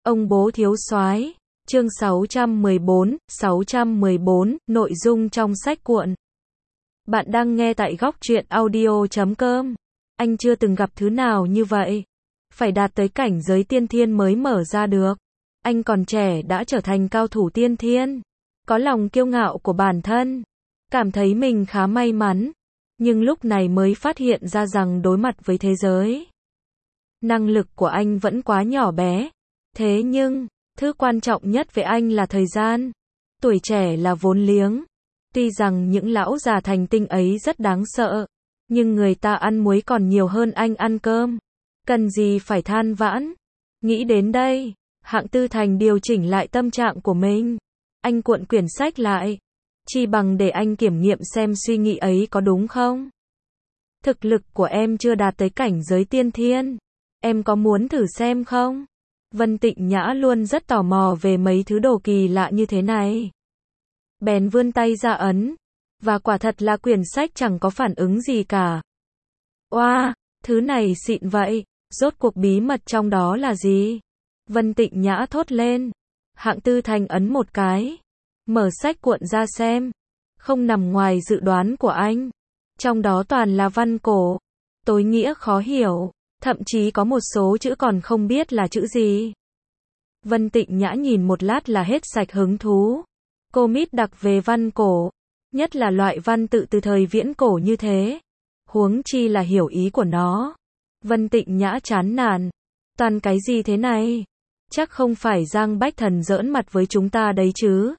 Ông bố thiếu soái. Chương 614, nội dung trong sách cuộn. Bạn đang nghe tại góc truyện audio.com. Anh chưa từng gặp thứ nào như vậy. Phải đạt tới cảnh giới tiên thiên mới mở ra được. Anh còn trẻ đã trở thành cao thủ tiên thiên. Có lòng kiêu ngạo của bản thân. Cảm thấy mình khá may mắn. Nhưng lúc này mới phát hiện ra rằng đối mặt với thế giới, năng lực của anh vẫn quá nhỏ bé. Thế nhưng, thứ quan trọng nhất với anh là thời gian. Tuổi trẻ là vốn liếng. Tuy rằng những lão già thành tinh ấy rất đáng sợ, nhưng người ta ăn muối còn nhiều hơn anh ăn cơm. Cần gì phải than vãn. Nghĩ đến đây, Hạng Tư Thành điều chỉnh lại tâm trạng của mình. Anh cuộn quyển sách lại. Chi bằng để anh kiểm nghiệm xem suy nghĩ ấy có đúng không. Thực lực của em chưa đạt tới cảnh giới tiên thiên. Em có muốn thử xem không? Vân Tịnh Nhã luôn rất tò mò về mấy thứ đồ kỳ lạ như thế này. Bèn vươn tay ra ấn. Và quả thật là quyển sách chẳng có phản ứng gì cả. Oa, thứ này xịn vậy. Rốt cuộc bí mật trong đó là gì? Vân Tịnh Nhã thốt lên. Hạng Tư Thành ấn một cái. Mở sách cuộn ra xem. Không nằm ngoài dự đoán của anh. Trong đó toàn là văn cổ. Tối nghĩa khó hiểu. Thậm chí có một số chữ còn không biết là chữ gì. Vân Tịnh Nhã nhìn một lát là hết sạch hứng thú. Cô mít đặc về văn cổ. Nhất là loại văn tự từ thời viễn cổ như thế. Huống chi là hiểu ý của nó. Vân Tịnh Nhã chán nản. Toàn cái gì thế này? Chắc không phải Giang Bách Thần giỡn mặt với chúng ta đấy chứ.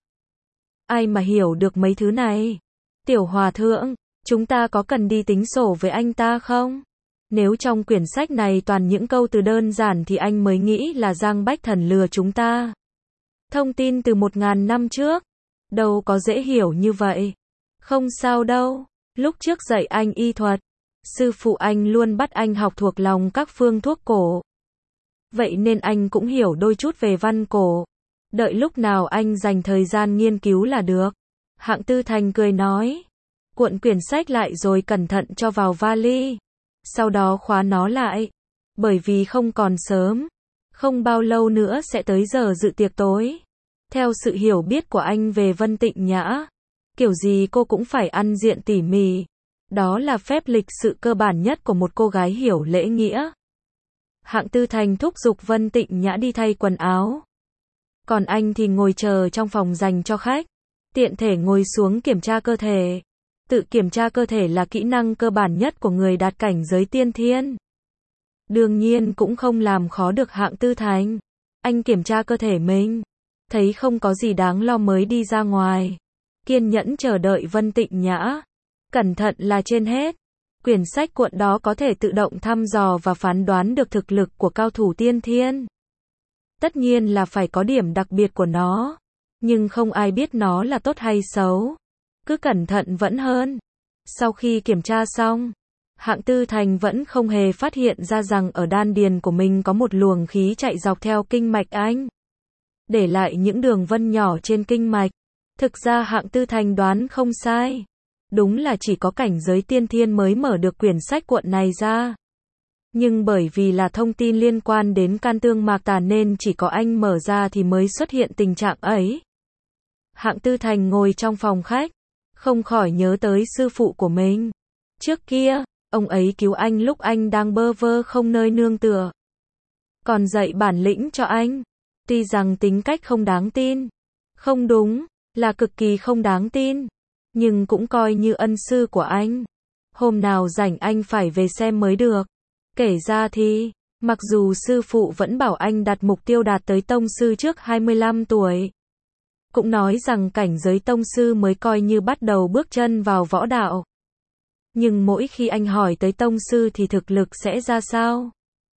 Ai mà hiểu được mấy thứ này? Tiểu hòa thượng, chúng ta có cần đi tính sổ với anh ta không? Nếu trong quyển sách này toàn những câu từ đơn giản thì anh mới nghĩ là Giang Bách Thần lừa chúng ta. Thông tin từ 1000 năm trước. Đâu có dễ hiểu như vậy. Không sao đâu. Lúc trước dạy anh y thuật, sư phụ anh luôn bắt anh học thuộc lòng các phương thuốc cổ. Vậy nên anh cũng hiểu đôi chút về văn cổ. Đợi lúc nào anh dành thời gian nghiên cứu là được. Hạng Tư Thành cười nói. Cuộn quyển sách lại rồi cẩn thận cho vào vali. Sau đó khóa nó lại. Bởi vì không còn sớm. Không bao lâu nữa sẽ tới giờ dự tiệc tối. Theo sự hiểu biết của anh về Vân Tịnh Nhã, kiểu gì cô cũng phải ăn diện tỉ mỉ. Đó là phép lịch sự cơ bản nhất của một cô gái hiểu lễ nghĩa. Hạng Tư Thành thúc giục Vân Tịnh Nhã đi thay quần áo. Còn anh thì ngồi chờ trong phòng dành cho khách. Tiện thể ngồi xuống kiểm tra cơ thể. Tự kiểm tra cơ thể là kỹ năng cơ bản nhất của người đạt cảnh giới tiên thiên. Đương nhiên cũng không làm khó được Hạng Tư Thành. Anh kiểm tra cơ thể mình. Thấy không có gì đáng lo mới đi ra ngoài. Kiên nhẫn chờ đợi Vân Tịnh Nhã. Cẩn thận là trên hết. Quyển sách cuộn đó có thể tự động thăm dò và phán đoán được thực lực của cao thủ tiên thiên. Tất nhiên là phải có điểm đặc biệt của nó. Nhưng không ai biết nó là tốt hay xấu. Cứ cẩn thận vẫn hơn. Sau khi kiểm tra xong, Hạng Tư Thành vẫn không hề phát hiện ra rằng ở đan điền của mình có một luồng khí chạy dọc theo kinh mạch anh. Để lại những đường vân nhỏ trên kinh mạch. Thực ra Hạng Tư Thành đoán không sai. Đúng là chỉ có cảnh giới tiên thiên mới mở được quyển sách cuộn này ra. Nhưng bởi vì là thông tin liên quan đến can tương mạc tà nên chỉ có anh mở ra thì mới xuất hiện tình trạng ấy. Hạng Tư Thành ngồi trong phòng khách. Không khỏi nhớ tới sư phụ của mình. Trước kia, ông ấy cứu anh lúc anh đang bơ vơ không nơi nương tựa. Còn dạy bản lĩnh cho anh. Tuy rằng tính cách không đáng tin. Không đúng, là cực kỳ không đáng tin. Nhưng cũng coi như ân sư của anh. Hôm nào rảnh anh phải về xem mới được. Kể ra thì, mặc dù sư phụ vẫn bảo anh đặt mục tiêu đạt tới tông sư trước 25 tuổi. Cũng nói rằng cảnh giới tông sư mới coi như bắt đầu bước chân vào võ đạo. Nhưng mỗi khi anh hỏi tới tông sư thì thực lực sẽ ra sao?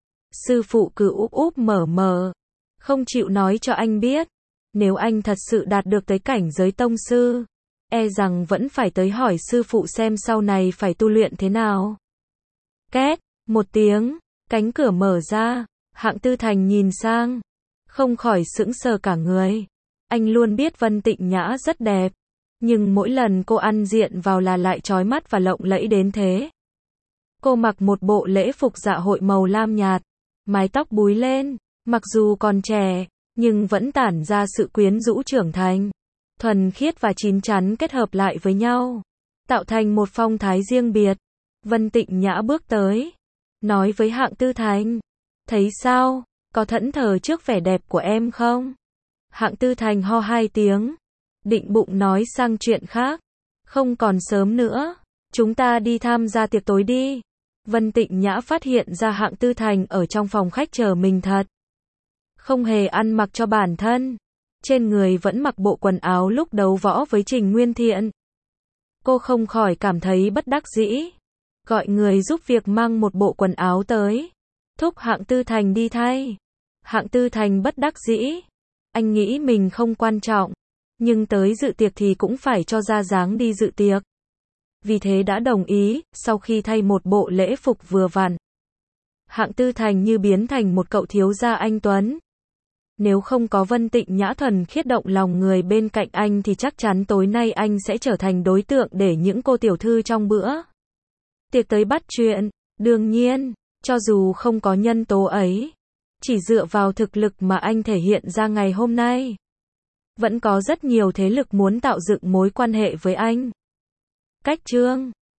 Sư phụ cứ úp úp mở mở. Không chịu nói cho anh biết. Nếu anh thật sự đạt được tới cảnh giới tông sư, e rằng vẫn phải tới hỏi sư phụ xem sau này phải tu luyện thế nào. Két, một tiếng, cánh cửa mở ra, Hạng Tư Thành nhìn sang, không khỏi sững sờ cả người. Anh luôn biết Vân Tịnh Nhã rất đẹp, nhưng mỗi lần cô ăn diện vào là lại chói mắt và lộng lẫy đến thế. Cô mặc một bộ lễ phục dạ hội màu lam nhạt, mái tóc búi lên, mặc dù còn trẻ, nhưng vẫn tản ra sự quyến rũ trưởng thành, thuần khiết và chín chắn kết hợp lại với nhau, tạo thành một phong thái riêng biệt. Vân Tịnh Nhã bước tới, nói với Hạng Tư Thành, thấy sao, có thẫn thờ trước vẻ đẹp của em không? Hạng Tư Thành ho hai tiếng, định bụng nói sang chuyện khác, không còn sớm nữa, chúng ta đi tham gia tiệc tối đi. Vân Tịnh Nhã phát hiện ra Hạng Tư Thành ở trong phòng khách chờ mình thật, không hề ăn mặc cho bản thân, trên người vẫn mặc bộ quần áo lúc đấu võ với Trình Nguyên Thiện. Cô không khỏi cảm thấy bất đắc dĩ, gọi người giúp việc mang một bộ quần áo tới, thúc Hạng Tư Thành đi thay. Hạng Tư Thành bất đắc dĩ, anh nghĩ mình không quan trọng, nhưng tới dự tiệc thì cũng phải cho ra dáng đi dự tiệc. Vì thế đã đồng ý, sau khi thay một bộ lễ phục vừa vặn. Hạng Tư Thành như biến thành một cậu thiếu gia anh tuấn. Nếu không có Vân Tịnh Nhã thuần khiết động lòng người bên cạnh anh thì chắc chắn tối nay anh sẽ trở thành đối tượng để những cô tiểu thư trong bữa tiệc tới bắt chuyện. Đương nhiên, cho dù không có nhân tố ấy, chỉ dựa vào thực lực mà anh thể hiện ra ngày hôm nay, vẫn có rất nhiều thế lực muốn tạo dựng mối quan hệ với anh. Cách chương